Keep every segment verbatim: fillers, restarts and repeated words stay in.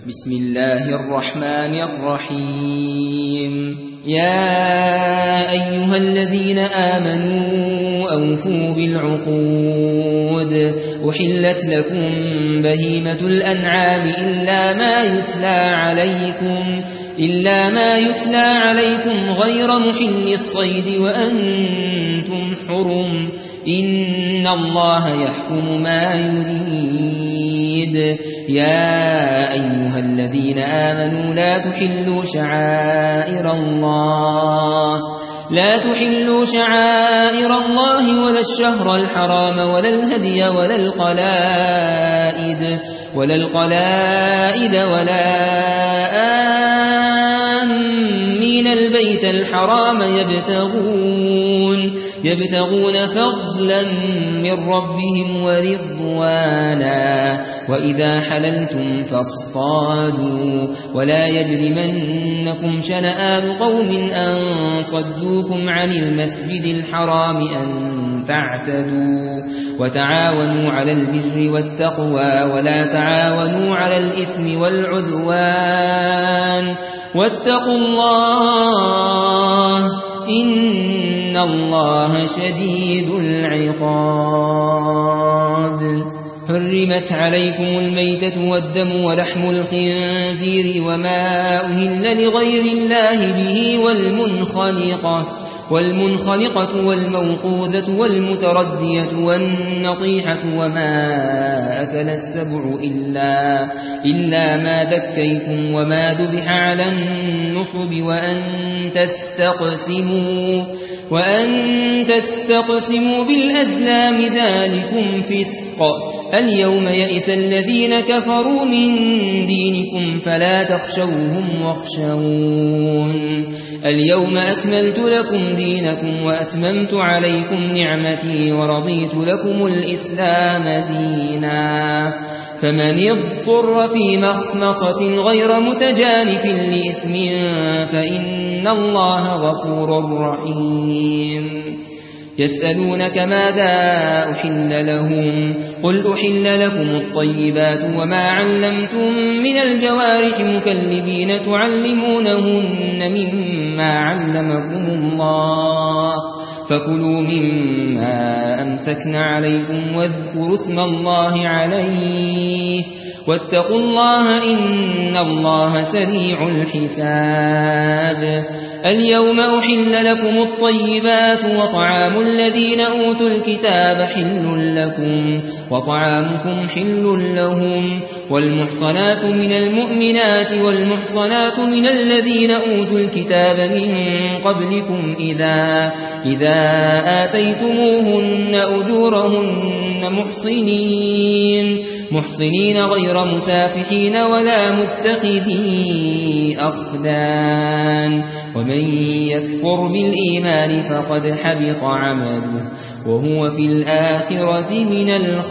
بسم الله الرحمن الرحيم يا أيها الذين آمنوا أوفوا بالعقود أحلت لكم بهيمة الأنعام إلا ما يتلى عليكم إلا ما يتلى عليكم غير محل الصيد وأنتم حرم إن الله يحكم ما يريد يا أيها الذين آمنوا لا تحلوا شعائر الله لا تحلوا شعائر الله ولا الشهر الحرام ولا الهدي ولا القلائد ولا القلائد ولا آمين البيت الحرام يبتغون يبتغون فضلا من ربهم ورضوانا وإذا حللتم فاصطادوا ولا يجرمنكم شنآن قوم أن صدوكم عن المسجد الحرام أن تعتدوا وتعاونوا على البر والتقوى ولا تعاونوا على الإثم والعدوان واتقوا الله إن الله شديد العقاب حرمت عليكم الميتة والدم ولحم الخنزير وما أهل لغير الله به والمنخنقة والمنخنقة والموقوذة والمتردية والنطيحة وما أكل السبع إلا, إلا ما ذكيتم وما ذبح على النصب وأن تستقسموا وأن تستقسموا بالأزلام ذلكم فسق اليوم يئس الذين كفروا من دينكم فلا تخشوهم واخشون اليوم أكملت لكم دينكم وأتممت عليكم نعمتي ورضيت لكم الإسلام دينا فمن اضطر في مخمصة غير متجانف لإثم فإن الله غفور رحيم يسألونك ماذا أحل لهم قل أحل لكم الطيبات وما علمتم من الجوارح مكلبين تعلمونهن مما علمكم الله فكلوا مما أمسكن عليكم واذكروا اسم الله عليه واتقوا الله إن الله سريع الحساب اليوم أحل لكم الطيبات وطعام الذين أوتوا الكتاب حل لكم وطعامكم حل لهم والمحصنات من المؤمنات والمحصنات من الذين أوتوا الكتاب من قبلكم إذا, إذا آتيتموهن أجورهن محصنين محصنين غير مسافحين ولا متخذي أخدان ومن يكفر بالإيمان فقد حبط عمله وهو في الآخرة من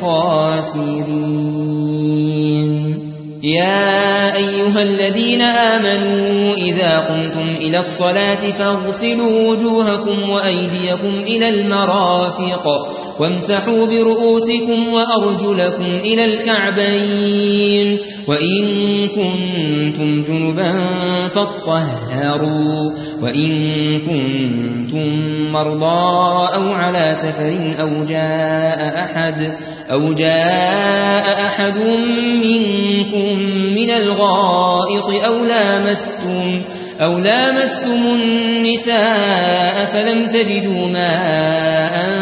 الخاسرين يا أيها الذين آمنوا إذا قمتم إلى الصلاة فاغسلوا وجوهكم وأيديكم إلى المرافق وامسحوا برؤوسكم وأرجلكم إلى الكعبين وإن كنتم جنبا فاطهروا وإن كنتم مرضى أو على سفر أو جاء أحد, أو جاء أحد منكم من الغائط أو لامستم أو لامستم النساء فلم تجدوا ماء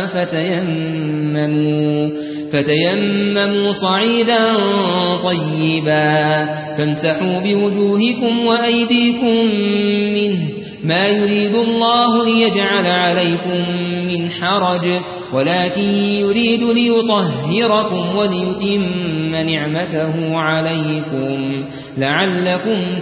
فتيمموا فتيمموا صعيدا طيبا فامسحوا بوجوهكم وأيديكم منه ما يريد الله ليجعل عليكم من حرج ولكن يريد ليطهركم وليتم نعمته عليكم لعلكم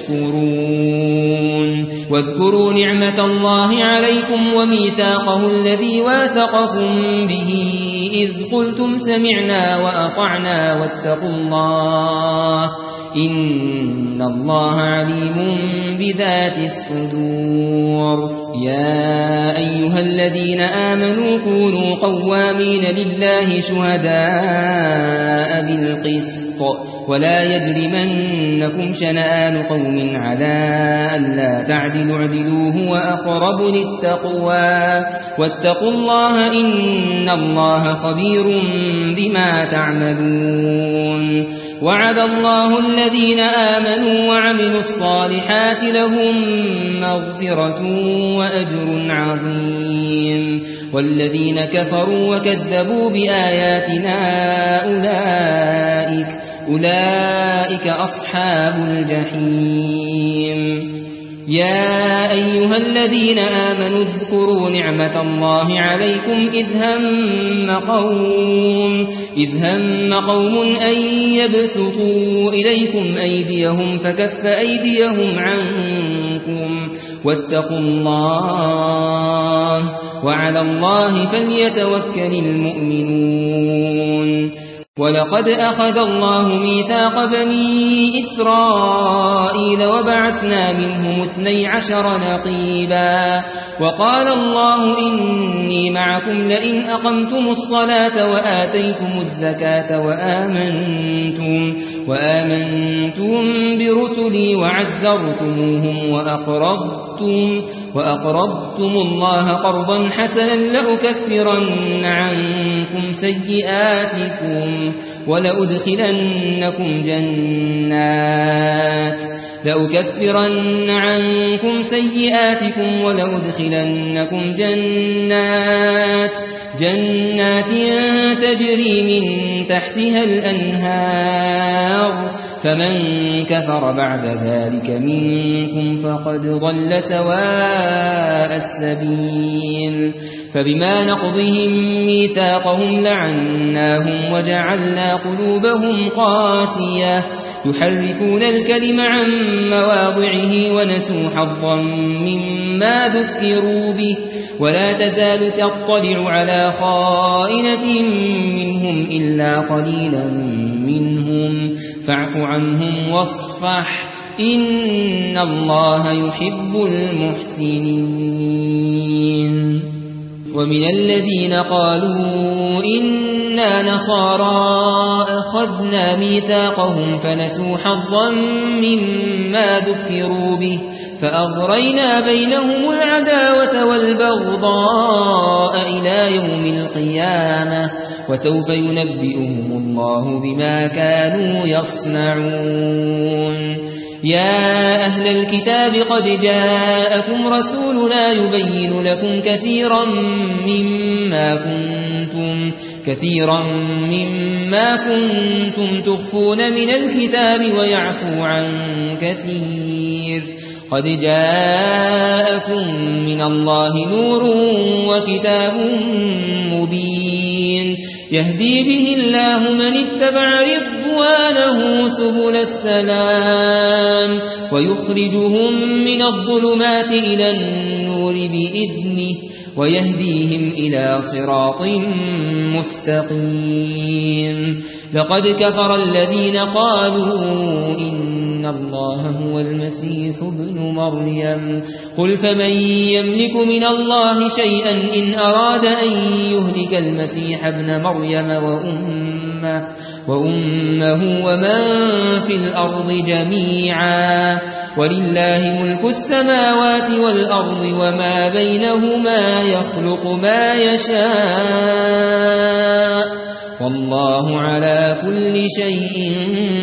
تشكرون واذكروا نعمة الله عليكم وميثاقه الذي واثقكم به إذ قلتم سمعنا وأطعنا واتقوا الله إن الله عليم بذات الصدور يا أيها الذين آمنوا كونوا قوامين لله شهداء بالقسط ولا يجرمنكم شنآن قوم على ألا تعدلوا اعدلوا هو أقرب للتقوى واتقوا الله إن الله خبير بما تعملون وعد الله الذين آمنوا وعملوا الصالحات لهم مغفرة وأجر عظيم والذين كفروا وكذبوا بآياتنا أولئك أولئك أصحاب الجحيم يا أيها الذين آمنوا اذكروا نعمة الله عليكم إذ هم قوم إذ هم قوم أن يبسطوا إليكم أيديهم فكف أيديهم عنكم واتقوا الله وعلى الله فليتوكل المؤمنون ولقد أخذ الله ميثاق بني إسرائيل وبعثنا منهم اثني عشر نقيبا وقال الله إني معكم لئن أقمتم الصلاة وآتيتم الزكاة وآمنتم, وآمنتم برسلي وعزرتموهم وأقرضتم, وأقرضتم الله قرضا حسنا لأكفرن عنكم سيئاتكم ولأدخلنكم جنات لأكفرن عنكم سيئاتكم ولأدخلنكم جنات جنات تجري من تحتها الأنهار فمن كفر بعد ذلك منكم فقد ضل سواء السبيل فبما نقضهم ميثاقهم لعناهم وجعلنا قلوبهم قاسية يحرفون الكلم عن مواضعه ونسوا حظا مما ذكروا به ولا تزال تطلع على خائنة منهم إلا قليلا منهم فاعف عنهم واصفح إن الله يحب المحسنين ومن الذين قالوا إنا نصارى أخذنا ميثاقهم فنسوا حظا مما ذكروا به فأغرينا بينهم العداوة والبغضاء إلى يوم القيامة وسوف ينبئهم الله بما كانوا يصنعون يا أهل الكتاب قد جاءكم رسولنا يبين لكم كثيرا مما كنتم كثيرا مما كنتم تخفون من الكتاب ويعفو عن كثير قد جاءكم من الله نور وكتاب مبين يهدي به الله من اتبع رضوانه سبل السلام ويخرجهم من الظلمات إلى النور بإذنه ويهديهم إلى صراط مستقيم لقد كفر الذين قالوا إن الله هو المسيح ابن مريم قل فمن يملك من الله شيئا إن أراد أن يهلك المسيح ابن مريم وأمه, وأمه ومن في الأرض جميعا ولله ملك السماوات والأرض وما بينهما يخلق ما يشاء والله على كل شيء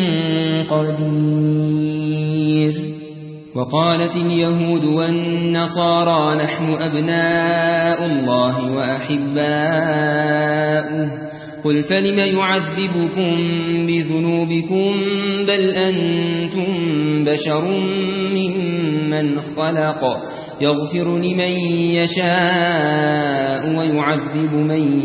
قدير وقالت اليهود والنصارى نحن أبناء الله وأحباؤه قل فلم يعذبكم بذنوبكم بل أنتم بشر ممن خلق يغفر لمن يشاء ويعذب من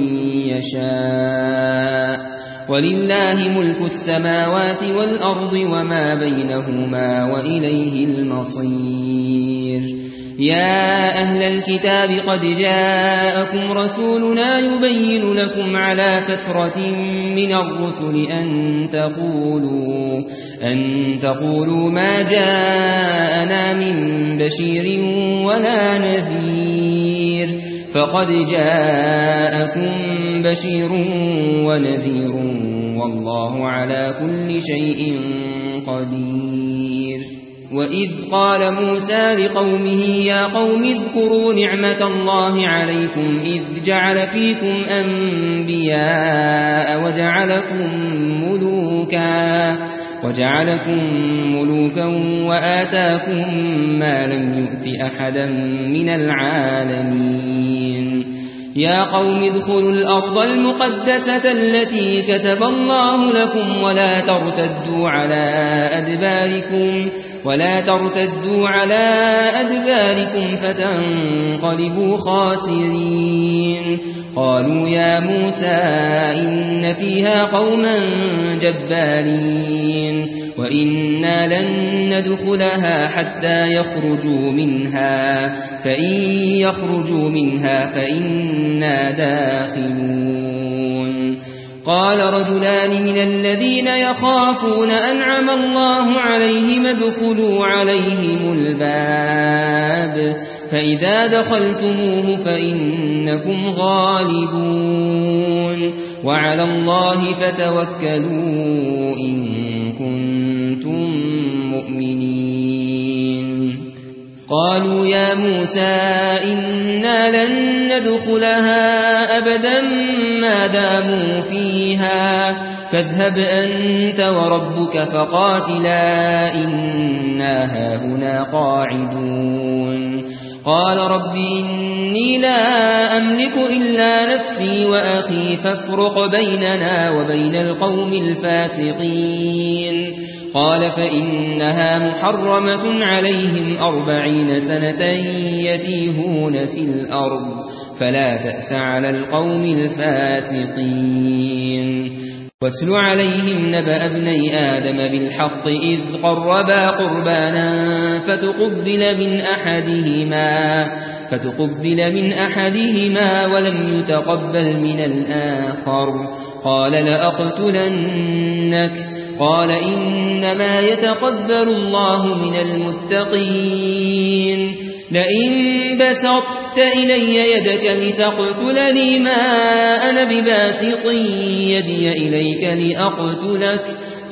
يشاء ولله ملك السماوات والأرض وما بينهما وإليه المصير يا أهل الكتاب قد جاءكم رسولنا يبين لكم على فترة من الرسل أن تقولوا, أن تقولوا ما جاءنا من بشير ولا نذير فقد جاءكم بشير ونذير والله على كل شيء قدير. وإذ قال موسى لقومه يا قوم اذكروا نعمة الله عليكم إذ جعل فيكم أنبياء وجعلكم ملوكا وجعلكم ملوكا وآتاكم ما لم يؤت أحدا من العالمين. يا قوم ادخلوا الأرض المقدسة التي كتب الله لكم ولا ترتدوا على أدباركم ولا ترتدوا على أدباركم فتنقلبوا خاسرين. قالوا يا موسى إن فيها قوما جبارين وإنا لن ندخلها حتى يخرجوا منها فإن يخرجوا منها فإنا داخلون. قال رجلان من الذين يخافون أنعم الله عليهم ادخلوا عليهم الباب فإذا دخلتموه فإنكم غالبون وعلى الله فتوكلوا إن كنتم مؤمنين. قالوا يا موسى إنا لن ندخلها أبدا ما داموا فيها فاذهب أنت وربك فقاتلا إنا هاهنا قاعدون. قال رب إني لا أملك إلا نفسي وأخي فافرق بيننا وبين القوم الفاسقين. قال فإنها محرمة عليهم أربعين سنة يتيهون في الأرض فلا تأس على القوم الفاسقين. واتل عليهم نبأ ابني آدم بالحق إذ قربا قربانا فتقبل من أحدهما فتقبل من أحدهما ولم يتقبل من الآخر قال لأقتلنك قال إنما يتقبل الله من المتقين. لئن بسطت إلي يدك لتقتلني ما أنا بباسط يدي إليك لأقتلك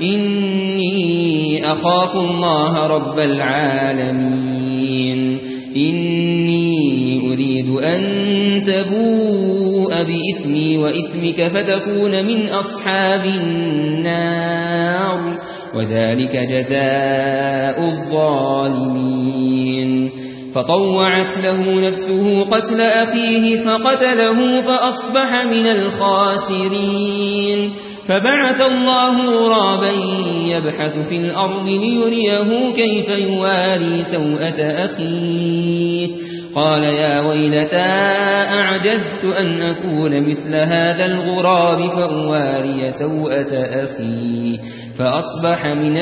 إني أخاف الله رب العالمين. إني أريد أن تبوء بإثمي وإثمك فتكون من أصحاب النار وذلك جزاء الظالمين. فطوعت له نفسه قتل أخيه فقتله فأصبح من الخاسرين. فبعث الله غرابا يبحث في الأرض ليريه كيف يواري سوءة أخيه قال يا ويلتى أعجزت أن أكون مثل هذا الغراب فأواري سوءة أخي فأصبح من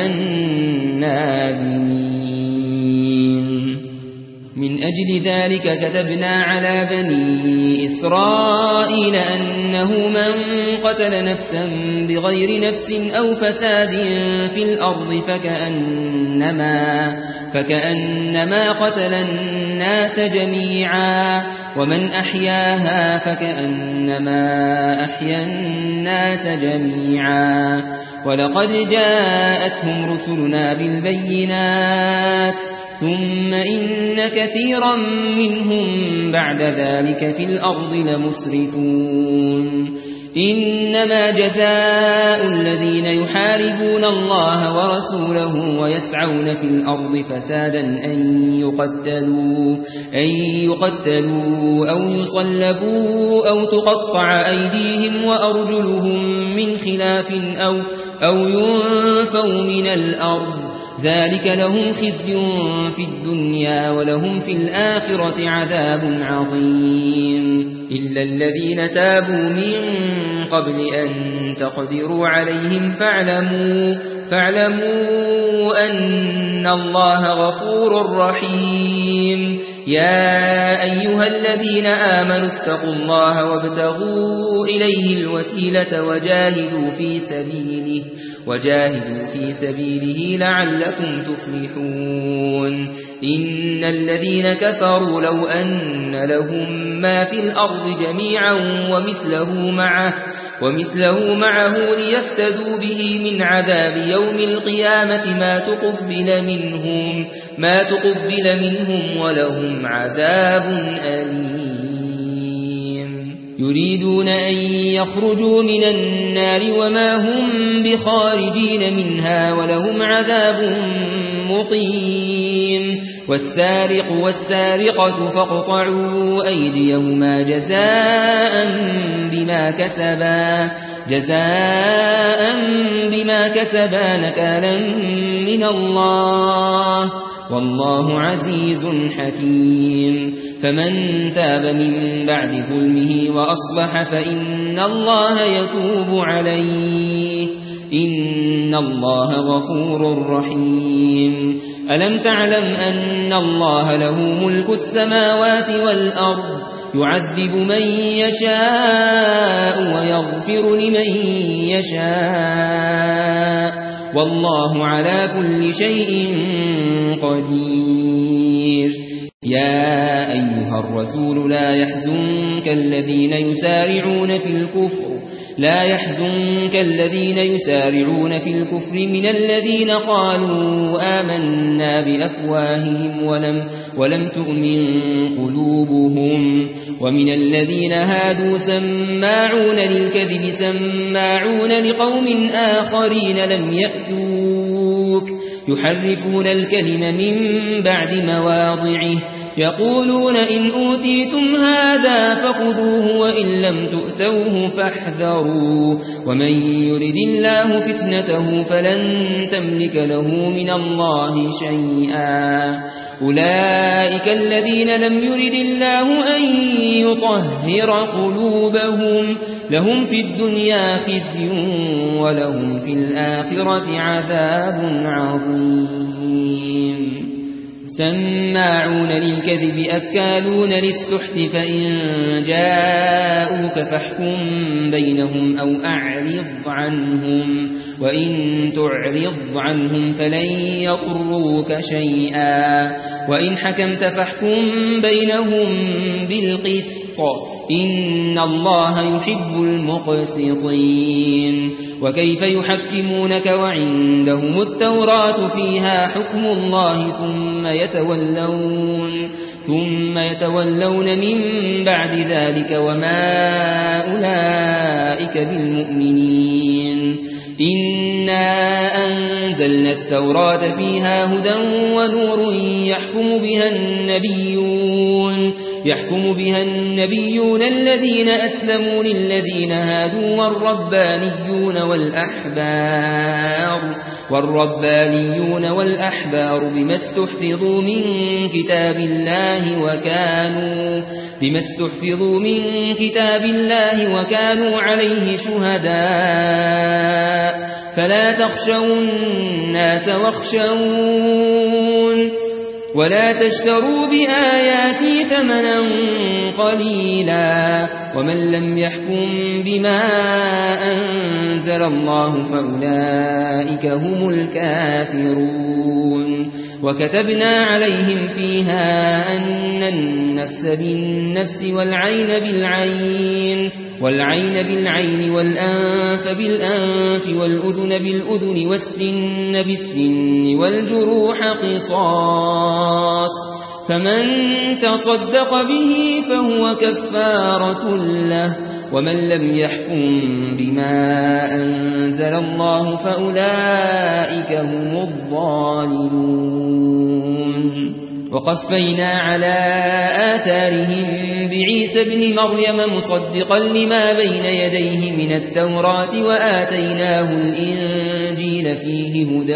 النادمين. من أجل ذلك كتبنا على بني إسرائيل أنه من قتل نفسا بغير نفس أو فساد في الأرض فكأنما, فكأنما قتل الناس جميعا ومن أحياها فكأنما أحيا الناس جميعا. ولقد جاءتهم رسلنا بالبينات ثم إن كثيرا منهم بعد ذلك في الأرض لمسرفون. إنما جزاء الذين يحاربون الله ورسوله ويسعون في الأرض فسادا أن يقتلوا, أن يقتلوا أو يصلبوا أو تقطع أيديهم وأرجلهم من خلاف أو, أو ينفوا من الأرض ذلك لهم خزي في الدنيا ولهم في الآخرة عذاب عظيم. إلا الذين تابوا من قبل أن تقدروا عليهم فاعلموا, فاعلموا أن الله غفور رحيم. يا أيها الذين آمنوا اتقوا الله وابتغوا إليه الوسيلة وجاهدوا في سبيله وجاهدوا في سبيله لعلكم تفلحون. إن الذين كفروا لو أن لهم ما في الأرض جميعا ومثله معه, ومثله معه ليفتدوا به من عذاب يوم القيامة ما تقبل منهم, ما تقبل منهم ولهم عذاب أليم. يريدون أن يخرجوا من النار وما هم بخارجين منها ولهم عذاب مقيم. والسارق والسارقة فاقطعوا أيديهما جزاء بما كسبا جزاء بما كسبا نكالا من الله والله عزيز حكيم. فمن تاب من بعد ظلمه وأصلح فإن الله يتوب عليه إن الله غفور رحيم. ألم تعلم أن الله له ملك السماوات والأرض يعذب من يشاء ويغفر لمن يشاء والله على كل شيء قدير. يا أيها الرسول لا يحزنك الذين يسارعون في الكفر لا يحزنك الذين يسارعون في الكفر من الذين قالوا آمنا بأفواههم ولم, ولم تؤمن قلوبهم ومن الذين هادوا سماعون للكذب سماعون لقوم آخرين لم يأتوك يحرفون الكلم من بعد مواضعه يقولون إن أوتيتم هذا فخذوه وإن لم تؤتوه فاحذروا ومن يرد الله فتنته فلن تملك له من الله شيئا. أولئك الذين لم يرد الله أن يطهر قلوبهم لهم في الدنيا خزي ولهم في الآخرة عذاب عظيم. سماعون للكذب أكالون للسحت فإن جاءوك فاحكم بينهم أو أعرض عنهم وإن تعرض عنهم فلن يضروك شيئا وإن حكمت فاحكم بينهم بالقسط إن الله يحب المقسطين. وكيف يحكمونك وعندهم التوراة فيها حكم الله ثم يتولون ثم يتولون من بعد ذلك وما أولئك بالمؤمنين. إنا أنزلنا التوراة فيها هدى ونور يحكم بها النبيون يحكم بها النبيون الذين أسلموا للذين هادوا والربانيون والأحبار والربانيون والأحبار بما استحفظوا من كتاب الله وكانوا بما استحفظوا من كتاب الله وكانوا عليه شهداء فلا تخشوا الناس واخشون ولا تشتروا بآياتي ثمنا قليلا ومن لم يحكم بما أنزل الله فأولئك هم الكافرون. وكتبنا عليهم فيها أن النفس بالنفس والعين بالعين والعين بالعين والأنف بالأنف والأذن بالأذن والسن بالسن والجروح قصاص فمن تصدق به فهو كفارة له ومن لم يحكم بما أنزل الله فأولئك هم الظالمون. وقفينا على آثارهم بعيسى ابن مريم مصدقا لما بين يديه من التوراة وآتيناه الإنجيل فيه هدى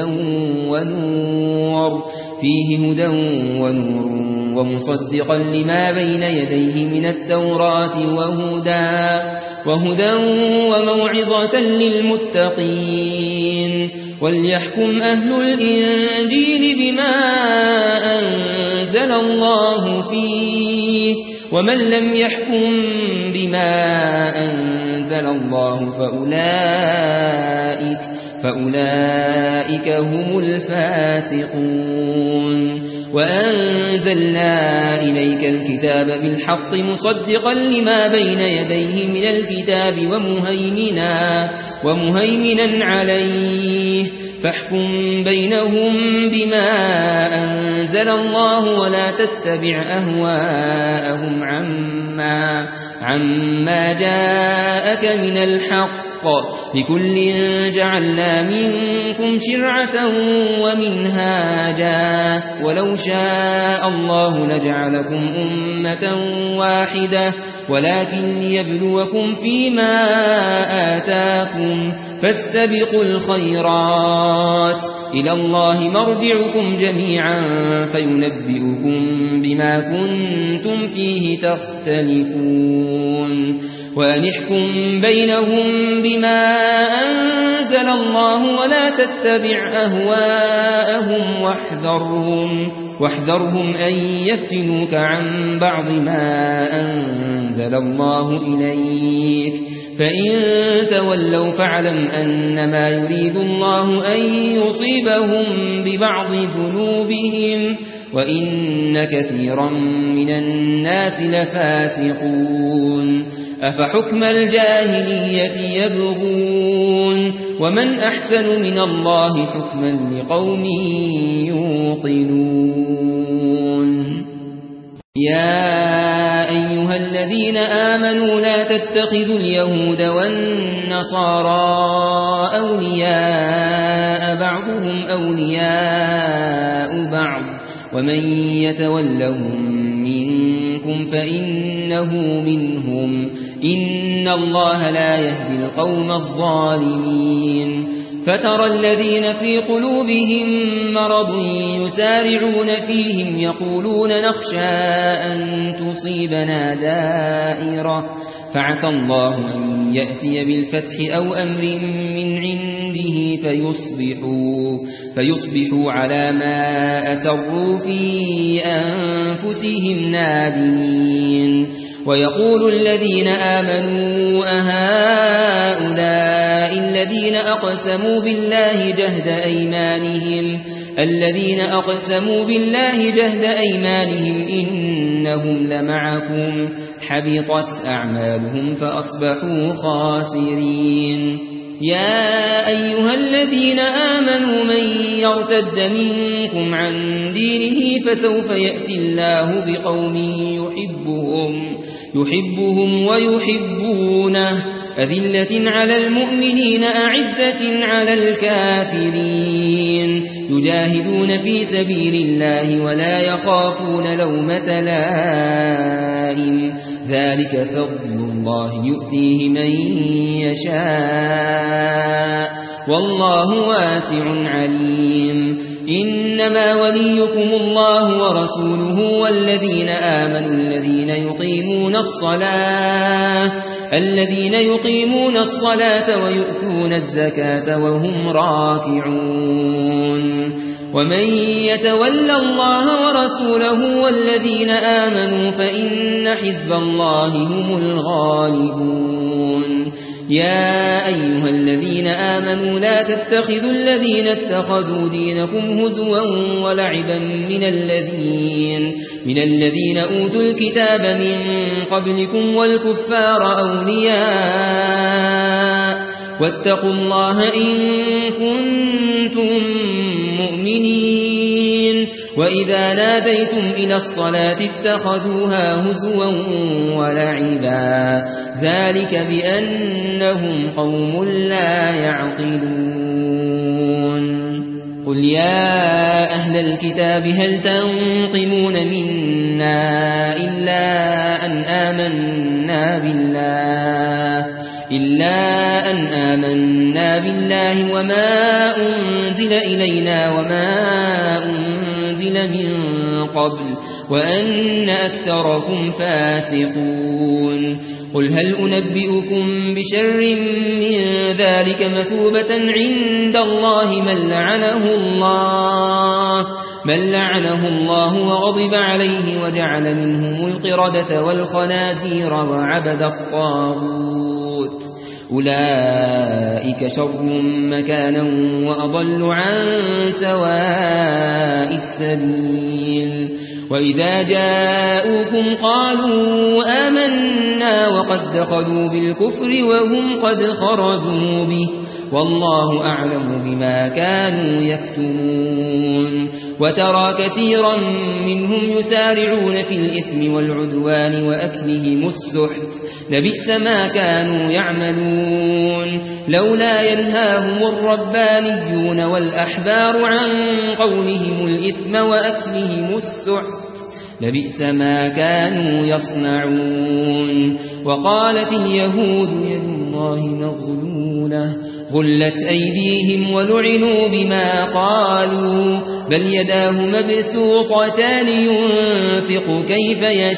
ونور فيه هدى ونور ومصدقا لما بين يديه من التوراة وهدى وهدى وموعظة للمتقين. وليحكم أهل الإنجيل بما أنزل الله فيه ومن لم يحكم بما أنزل الله فأولئك فأولئك هم الفاسقون وأنزلنا إليك الكتاب بالحق مصدقا لما بين يديه من الكتاب ومهيمنا, ومهيمنا عليه فاحكم بينهم بما أنزل الله ولا تتبع أهواءهم عما, عما جاءك من الحق لكل جعلنا منكم شرعة ومنهاجا ولو شاء الله لجعلكم أمة واحدة ولكن ليبلوكم فيما آتاكم فاستبقوا الخيرات إلى الله مرجعكم جميعا فينبئكم بما كنتم فيه تختلفون وأنحكم بينهم بما أنزل الله ولا تتبع أهواءهم واحذرهم, واحذرهم أن يفتنوك عن بعض ما أنزل الله إليك فإن تولوا فاعلم أنما يريد الله أن يصيبهم ببعض ذنوبهم وإن كثيرا من الناس لفاسقون أفحكم الجاهلية يبغون ومن أحسن من الله حكما لقوم يوقنون يا أيها الذين آمنوا لا تتخذوا اليهود والنصارى أولياء بعضهم أولياء بعض ومن يتولهم منكم فإنه منهم إن الله لا يهدي القوم الظالمين فترى الذين في قلوبهم مرض يسارعون فيهم يقولون نخشى أن تصيبنا دائرة فعسى الله أن يأتي بالفتح أو أمر من عنده فيصبحوا, فيصبحوا على ما أسروا في أنفسهم نادمين ويقول الذين آمنوا أهؤلاء الذين أقسموا بالله جهد أيمانهم الذين أقسموا بالله جهد أيمانهم إنهم لمعكم حبطت أعمالهم فأصبحوا خاسرين يا أيها الذين آمنوا من يرتد منكم عن دينه فسوف يأتي الله بقوم يحبهم يحبهم ويحبونه أذلة على المؤمنين أعزة على الكافرين يجاهدون في سبيل الله ولا يخافون لومة لائم ذلك فضل الله يؤتيه من يشاء والله واسع عليم إنما وليكم الله ورسوله والذين آمنوا الذين يقيمون الصلاة الذين يقيمون الصلاة ويؤتون الزكاة وهم راكعون ومن يتولى الله ورسوله والذين آمنوا فإن حزب الله هم الغالبون يا أيها الذين آمنوا لا تتخذوا الذين اتخذوا دينكم هزوا ولعبا من الذين من الذين أوتوا الكتاب من قبلكم والكفار أولياء واتقوا الله إن كنتم مؤمنين وإذا ناديتم إلى الصلاة اتخذوها هزوا ولعبا ذلك بأنهم قوم لا يعقلون قل يا أهل الكتاب هل تنقمون منا إلا أن آمنا بالله إلا أن آمنا بالله وما أنزل إلينا وما أنزل من قبل وأن أكثركم فاسقون قل هل أنبئكم بشر من ذلك مثوبة عند الله من لعنه الله من لعنه الله وغضب عليه وجعل منهم القردة والخنازير وعبد الطاغوت أولئك شر مكانا وأضل عن سواء السبيل وإذا جاءوكم قالوا آمنا وقد دخلوا بالكفر وهم قد خرجوا به والله أعلم بما كانوا يكتمون وترى كثيرا منهم يسارعون في الإثم والعدوان وأكلهم السحت لبئس ما كانوا يعملون لولا ينهاهم الربانيون والأحبار عن قولهم الإثم وأكلهم السحت لبئس ما كانوا يصنعون وقالت اليهود يد الله مغلولة غلت أيديهم ولعنوا بما قالوا بل يداه مبسوطتان ينفق كيف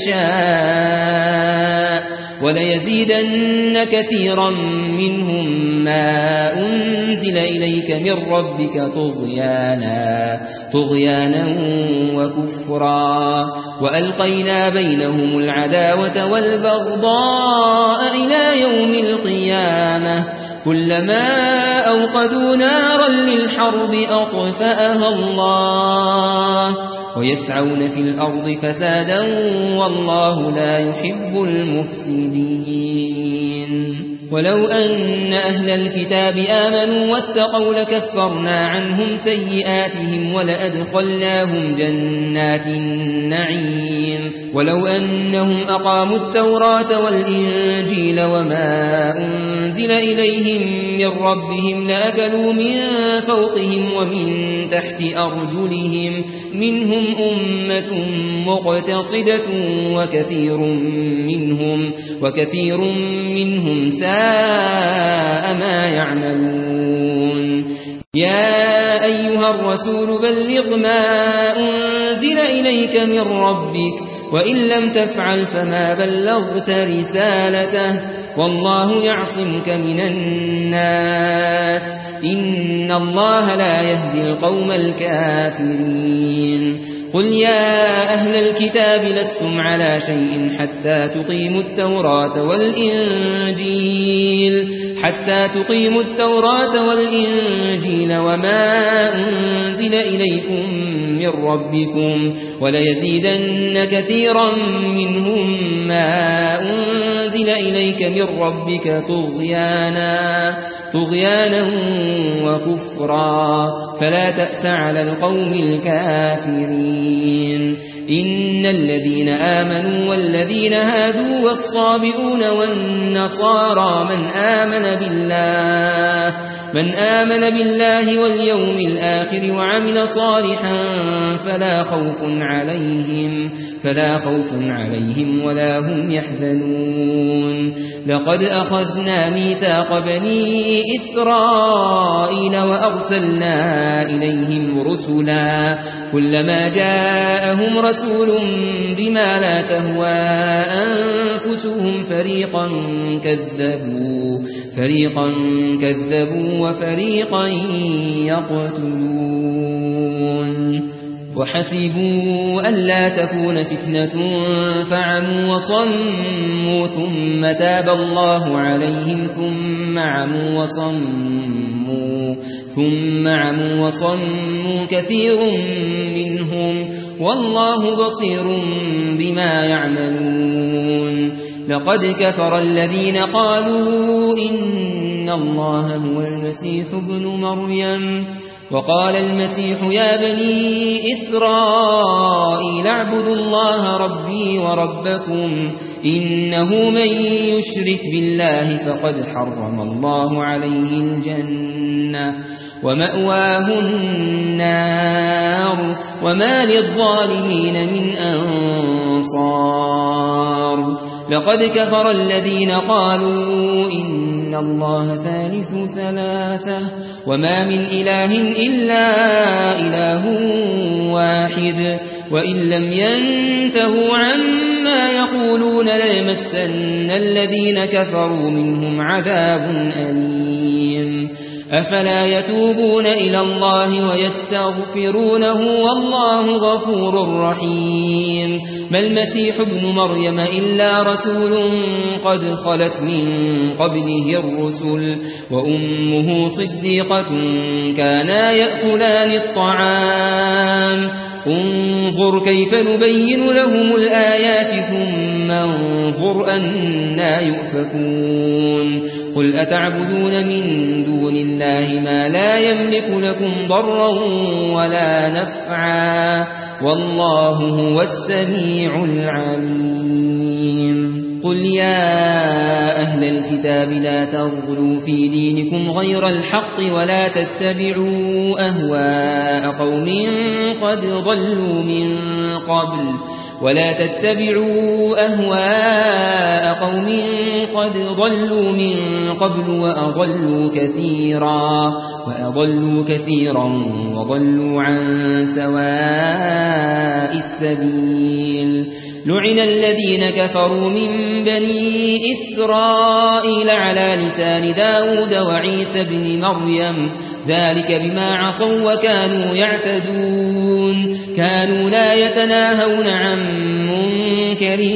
يشاء وليزيدن كثيرا منهم ما أنزل إليك من ربك طغيانا, طغيانا وكفرا وألقينا بينهم العداوة والبغضاء إلى يوم القيامة كلما أوقدوا نارا للحرب أطفأها الله ويسعون في الأرض فسادا والله لا يحب المفسدين ولو أن أهل الكتاب آمنوا واتقوا لكفرنا عنهم سيئاتهم ولأدخلناهم جنات النعيم ولو أنهم أقاموا التوراة والإنجيل وما أنزل إليهم من ربهم لأكلوا من فوقهم ومن تحت أرجلهم منهم أمة مقتصدة وكثير منهم وكثير منهم ساء ما يعملون يا أيها الرسول بلغ ما أنزل إليك من ربك وإن لم تفعل فما بلغت رسالته والله يعصمك من الناس إن الله لا يهدي القوم الكافرين قل يا أهل الكتاب لستم على شيء حتى تقيموا التوراة والإنجيل حتى تقيموا التوراة والإنجيل وما أنزل إليكم من ربكم وليزيدن كثيرا منهم ما أنزل إليك من ربك طغيانا طغيانا وكفرا فلا تأس على القوم الكافرين إن الذين آمنوا والذين هادوا والصابئون والنصارى من آمن بالله من آمن بالله واليوم الآخر وعمل صالحا فلا خوف عليهم فلا خوف عليهم ولا هم يحزنون لقد أخذنا ميثاق بني إسرائيل وأرسلنا إليهم رسلا كلما جاءهم رسول بما لا تهوى أنفسهم فريقا كذبوا فريقا كذبوا وفريقا يقتلون وحسبوا ألا تكون فتنة فعموا وصموا ثم تاب الله عليهم ثم عموا وصموا ثم عموا وصموا كثير منهم والله بصير بما يعملون لقد كفر الذين قالوا إن الله هو المسيح ابن مريم وقال المسيح يا بني إسرائيل اعبدوا الله ربي وربكم إنه من يشرك بالله فقد حرم الله عليه الجنة ومأواه النار وما للظالمين من أنصار لقد كفر الذين قالوا إن الله ثالث ثلاثة وما من إله إلا إله واحد وإن لم ينتهوا عما يقولون ليمسن الذين كفروا منهم عذاب أليم أفلا يتوبون إلى الله ويستغفرونه والله غفور رحيم ما المسيح ابن مريم إلا رسول قد خلت من قبله الرسل وأمه صديقة كانا يأكلان الطعام انظر كيف نبين لهم الآيات ثم انظر أنا يؤفكون قل أتعبدون من دون الله ما لا يملك لكم ضرا ولا نفعا والله هو السميع العليم قل يا أهل الكتاب لا تغلوا في دينكم غير الحق ولا تتبعوا أهواء قوم قد ضلوا من قبل ولا تتبعوا أهواء قوم قد ضلوا من قبل وأضلوا كثيرا وأضلوا كثيرا وضلوا عن سواء السبيل لعن الذين كفروا من بني إسرائيل على لسان داود وعيسى بن مريم ذلك بما عصوا وكانوا يعتدون كانوا لا يتناهون عن منكر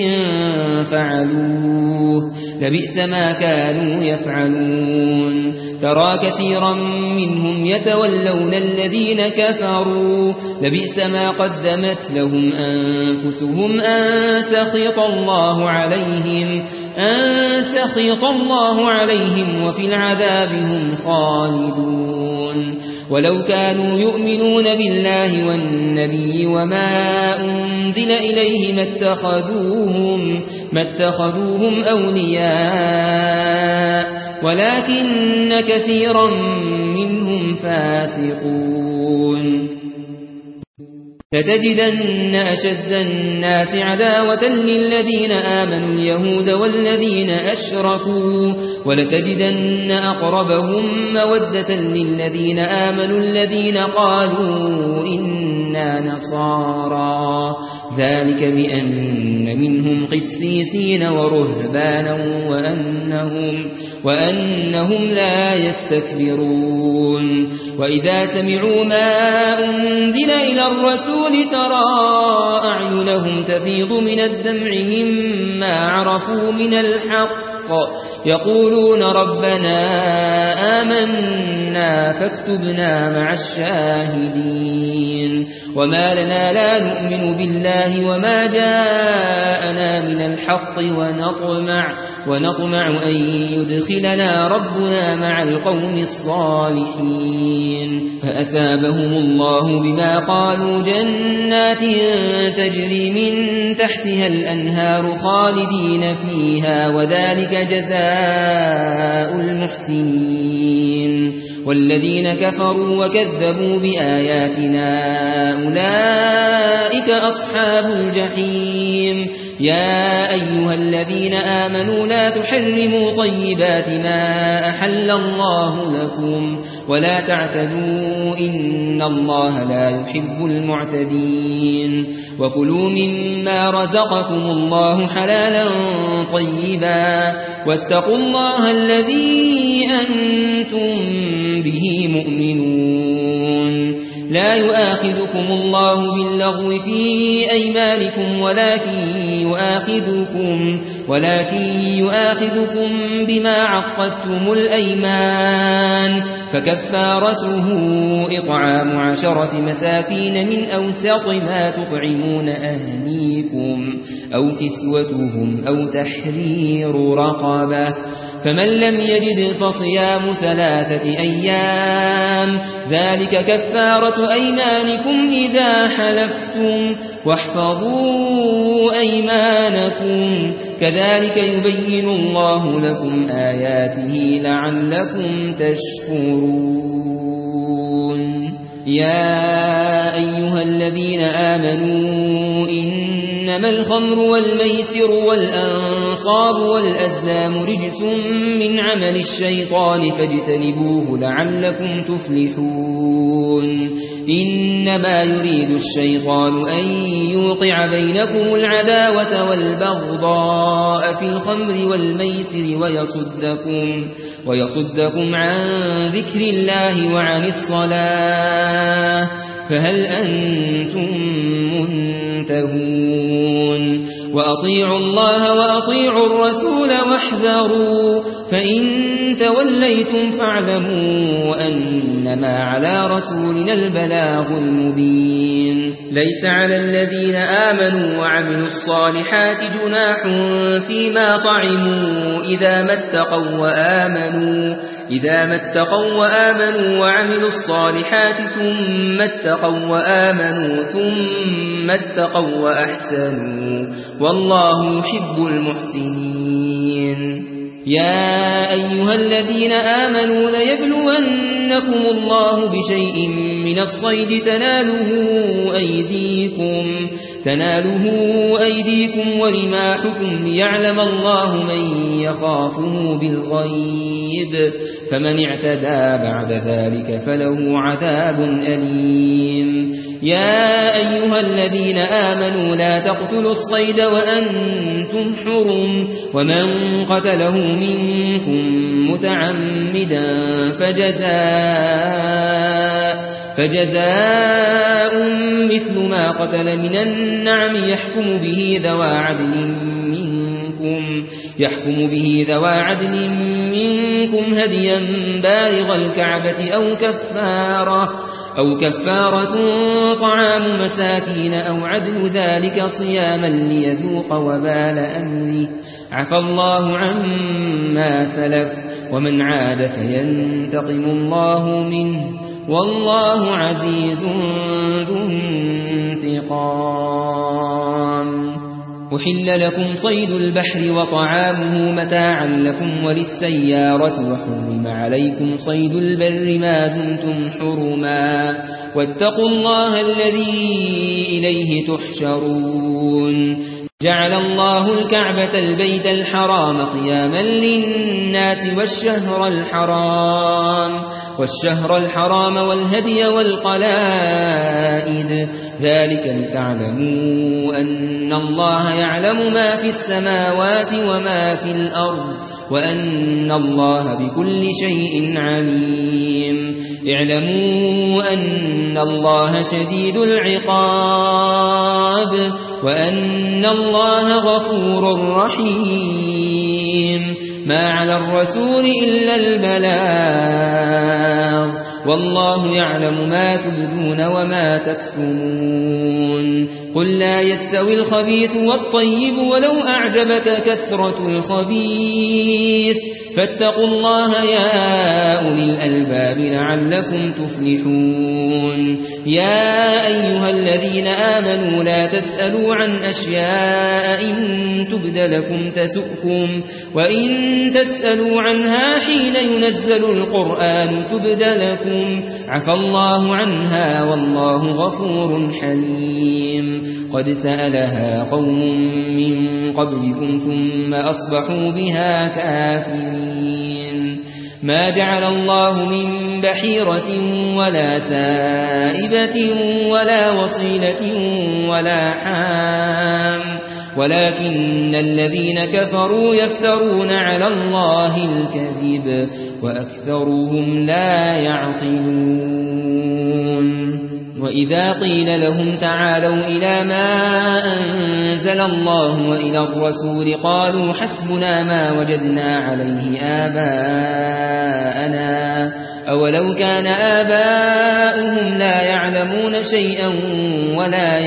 فعلوه لبئس ما كانوا يفعلون ترى كثيرا منهم يتولون الذين كفروا لبئس ما قدمت لهم أنفسهم أن سخط الله عليهم أن سخط الله عليهم وفي العذاب هم خالدون ولو كانوا يؤمنون بالله والنبي وما أنزل إليه ما اتخذوهم, ما اتخذوهم أولياء ولكن كثيرا منهم فاسقون لتجدن أشد الناس عداوة للذين آمنوا اليهود والذين أشركوا ولتجدن أقربهم مودة للذين آمنوا الذين قالوا إنا نصارى ذلك بأن منهم قسيسين ورهبانا وأنهم, وأنهم لا يستكبرون وإذا سمعوا ما أنزل إلى الرسول ترى أعينهم تفيض من الدمع مما عرفوا من الحق يقولون ربنا آمنا فاكتبنا مع الشاهدين وما لنا لا نؤمن بالله وما جاءنا من الحق ونطمع, ونطمع أن يدخلنا ربنا مع القوم الصالحين فأثابهم الله بما قالوا جنات تجري من تحتها الأنهار خالدين فيها وذلك جزاء المحسنين والذين كفروا وكذبوا بآياتنا أولئك أصحاب الجحيم يا أيها الذين آمنوا لا تحرموا طيبات ما أحل الله لكم ولا تعتدوا إن الله لا يحب المعتدين وكلوا مما رزقكم الله حلالا طيبا واتقوا الله الذي أنتم به مؤمنون لا يؤاخذكم الله باللغو في أيمانكم ولكن يؤاخذكم, ولكن يؤاخذكم بما عقدتم الأيمان فكفارته إطعام عشرة مساكين من أوسط ما تطعمون أهليكم أو كسوتهم أو تحرير رقبة فمن لم يجد فصيام ثلاثة أيام ذلك كفارة أيمانكم إذا حلفتم واحفظوا أيمانكم كذلك يبين الله لكم آياته لعلكم تشكرون يا أيها الذين آمنوا إنما الخمر والميسر والأنصاب والأزلام رجس من عمل الشيطان فاجتنبوه لعلكم تفلحون إنما يريد الشيطان أن يوقع بينكم العداوة والبغضاء في الخمر والميسر ويصدكم, ويصدكم عن ذكر الله وعن الصلاة فهل أنتم منتهون وأطيعوا الله وأطيعوا الرسول واحذروا فإن توليتم فاعلموا أنما على رسولنا البلاغ المبين ليس على الذين آمنوا وعملوا الصالحات جناح فيما طعموا إذا ما اتقوا وآمنوا إذا ما اتقوا وآمنوا وعملوا الصالحات ثم اتقوا وآمنوا ثم اتقوا وأحسنوا والله يحب المحسنين يا أيها الذين آمنوا ليبلونكم الله بشيء من الصيد تناله أيديكم تناله أيديكم ورماحكم ليعلم الله من يخافه بالغيب فمن اعتدى بعد ذلك فله عذاب أليم يا أيها الذين آمنوا لا تقتلوا الصيد وأنتم حرم ومن قتله منكم متعمدا فجزاء فجزاء مثل ما قتل من النعم يحكم به ذوى عدل منكم يحكم به ذوى عدل منكم هديا بالغ الكعبة أو كفارة أو كفارة طعام مساكين أو عدل ذلك صياما ليذوق وبال أمره عفى الله عما سلف ومن عاد فينتقم الله منه والله عزيز ذو انتقام أحل لكم صيد البحر وطعامه متاعا لكم وللسيارة وحرم عليكم صيد البر ما دمتم حرما واتقوا الله الذي إليه تحشرون جعل الله الكعبة البيت الحرام قياما للناس والشهر الحرام والشهر الحرام والهدي والقلائد ذلك لتعلموا أن الله يعلم ما في السماوات وما في الأرض وأن الله بكل شيء عليم اعلموا أن الله شديد العقاب وأن الله غفور رحيم ما على الرسول إلا البلاغ والله يعلم ما تبدون وما تكتمون قل لا يستوي الخبيث والطيب ولو أعجبك كثرة الخبيث فاتقوا الله يا أولي الألباب لعلكم تفلحون يا أيها الذين آمنوا لا تسألوا عن أشياء إن تبد لكم تسؤكم وإن تسألوا عنها حين ينزل القرآن تبد لكم عفى الله عنها والله غفور حليم قد سألها قوم من قبلكم ثم أصبحوا بها كافرين ما جعل الله من بحيرة ولا سائبة ولا وصيلة ولا حام ولكن الذين كفروا يفترون على الله الكذب وأكثرهم لا يعقلون وإذا قيل لهم تعالوا إلى ما أنزل الله وإلى الرسول قالوا حسبنا ما وجدنا عليه آباءنا أولو كان آباؤهم لا يعلمون شيئا ولا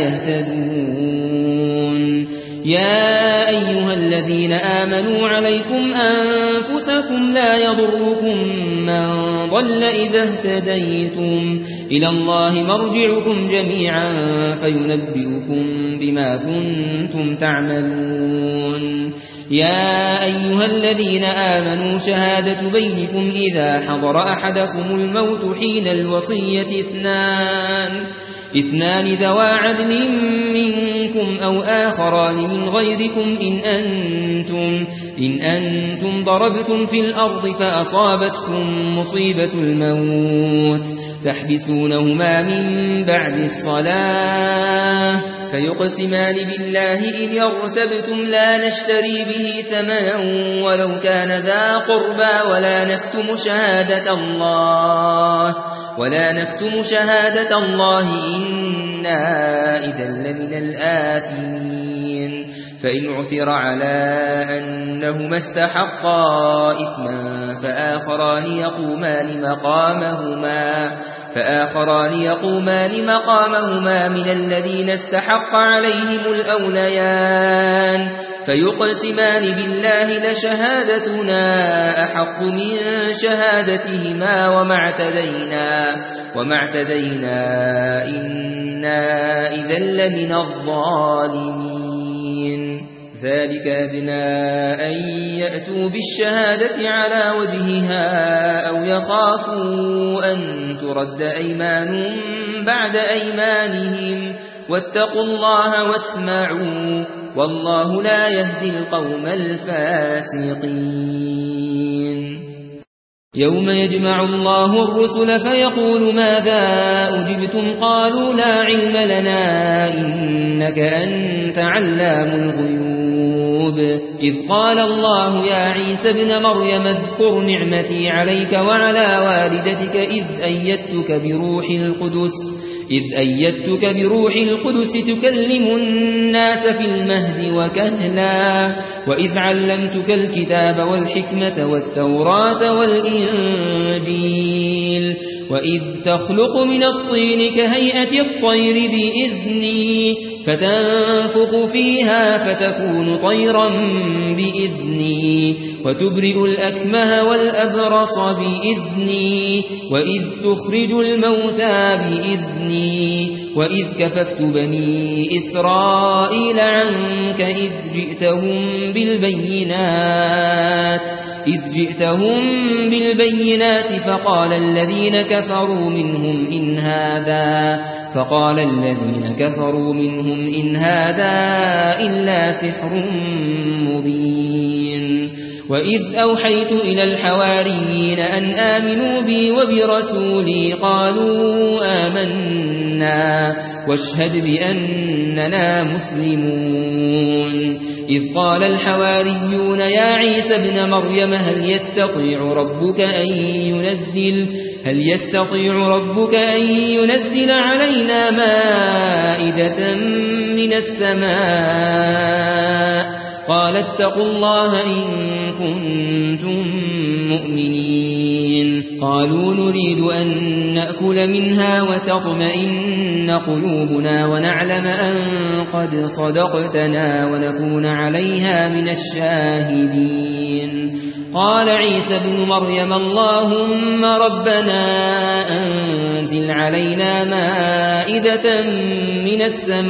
يهتدون يا أيها الذين آمنوا عليكم أنفسكم لا يضركم من ضل إذا اهتديتم إلى الله مرجعكم جميعا فينبئكم بما كنتم تعملون يا أيها الذين آمنوا شهادة بينكم إذا حضر أحدكم الموت حين الوصية اثنان اثنان ذوى عدل منكم مثلكم أو آخران من غيركم إن أنتم, إن أنتم ضربتم في الأرض فأصابتكم مصيبة الموت تحبسونهما من بعد الصلاة فيقسمان بالله إن ارتبتم لا نشتري به ثمنا ولو كان ذا قربى ولا نكتم شهادة الله ولا نكتم شهادة الله إنا إذا لمن الآثمين فإن عثر على أنهما استحقا إثما فآخران يقومان مقامهما فآخران يقومان مقامهما من الذين استحق عليهم الأوليان فيقسمان بالله لشهادتنا أحق من شهادتهما وما اعتدينا, وما اعتدينا إنا إذا لمن الظالمين ذلك أدنى أن يأتوا بالشهادة على وجهها أو يخافوا أن ترد أيمان بعد أيمانهم واتقوا الله واسمعوا والله لا يهدي القوم الفاسقين يوم يجمع الله الرسل فيقول ماذا أجبتم قالوا لا علم لنا إنك أنت علام الغيوب إذ قال الله يا عيسى ابن مريم اذكر نعمتي عليك وعلى والدتك إذ أيدتك بروح القدس إذ أيدتك بروح القدس تكلم الناس في المهد وكهلا وإذ علمتك الكتاب والحكمة والتوراة والإنجيل وإذ تخلق من الطين كهيئة الطير بإذني فتنفخ فيها فتكون طيرا بإذني وتبرئ الأكمه والأبرص بإذني وإذ تخرج الموتى بإذني وإذ كففت بني إسرائيل عنك إذ جئتهم بالبينات إذ جئتهم بالبينات فقال الذين كفروا منهم إن هذا فقال الذين كفروا منهم إن هذا إلا سحر مبين وإذ أوحيت إلى الحواريين أن آمنوا بي وبرسولي قالوا آمنا واشهد بأننا مسلمون إذ قال الحواريون يا عيسى ابن مريم هل يستطيع ربك أن ينزل هل يستطيع ربك أن ينزل علينا مائدة من السماء قال اتقوا الله إن كنتم مؤمنين قالوا نريد أن نأكل منها وتطمئن قلوبنا ونعلم أن قد صدقتنا ونكون عليها من الشاهدين قال عيسى ابن مريم اللهم ربنا أنزل علينا مائدة من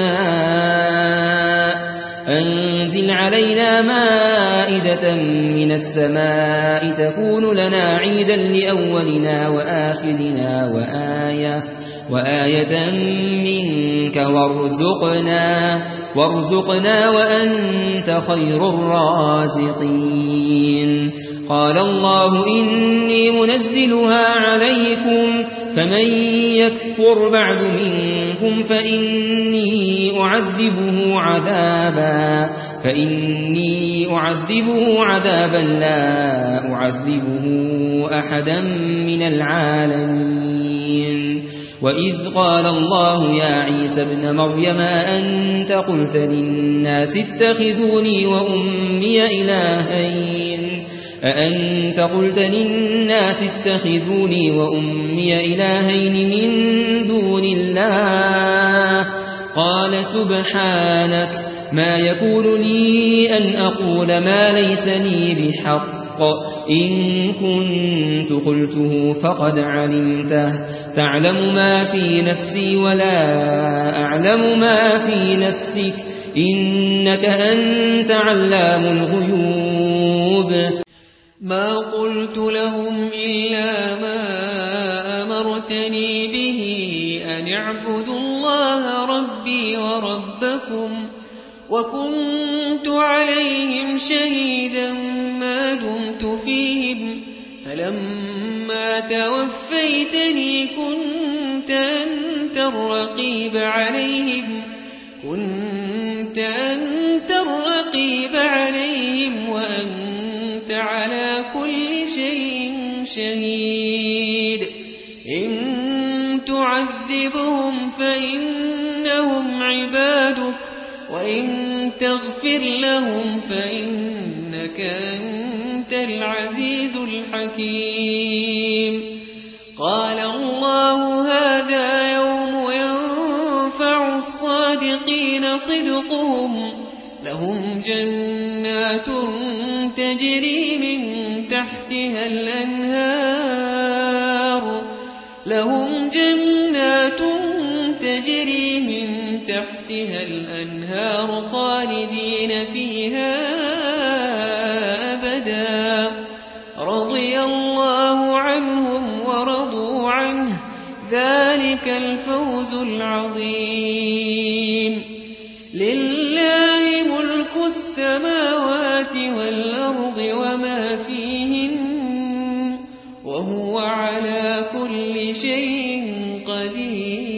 السماء أنزل علينا مائدة من السماء تكون لنا عيدا لأولنا وآخرنا وآية وآية منك وارزقنا وارزقنا وأنت خير الرازقين قال الله إني منزلها عليكم فمن يكفر بعد منكم فإني أعذبه عذابا فإني أعذبه عذابا لا أعذبه أحدا من العالمين وإذ قال الله يا عيسى ابن مريم أنت قلت للناس اتخذوني وأمي إلهين أأنت قلت للناس اتخذوني وأمي إلهين من دون الله قال سبحانك ما يكون لي أن أقول ما ليس لي بحق إن كنت قلته فقد علمته تعلم ما في نفسي ولا أعلم ما في نفسك إنك أنت علام الغيوب ما قلت لهم إلا ما أمرتني به أن اعبدوا الله ربي وربكم وكنت عليهم شهيدا ما دمت فيهم فلما توفيتني كنت أنت الرقيب عليهم كنت أنت الرقيب عليهم وأنت على كل شيء شهيد إن تعذبهم فإنهم عبادك وإن تغفر لهم فإنك أنت العزيز الحكيم قال الله هذا يوم ينفع الصادقين صدقهم لهم جنات تجري من تحتها الأنهار لهم جنات تجري من تحتها الأنهار خالدين فيها أبدا رضي الله عنهم ورضوا عنه ذلك الفوز العظيم لله ملك السماوات والأرض وما فيهن وهو على كل شيء قدير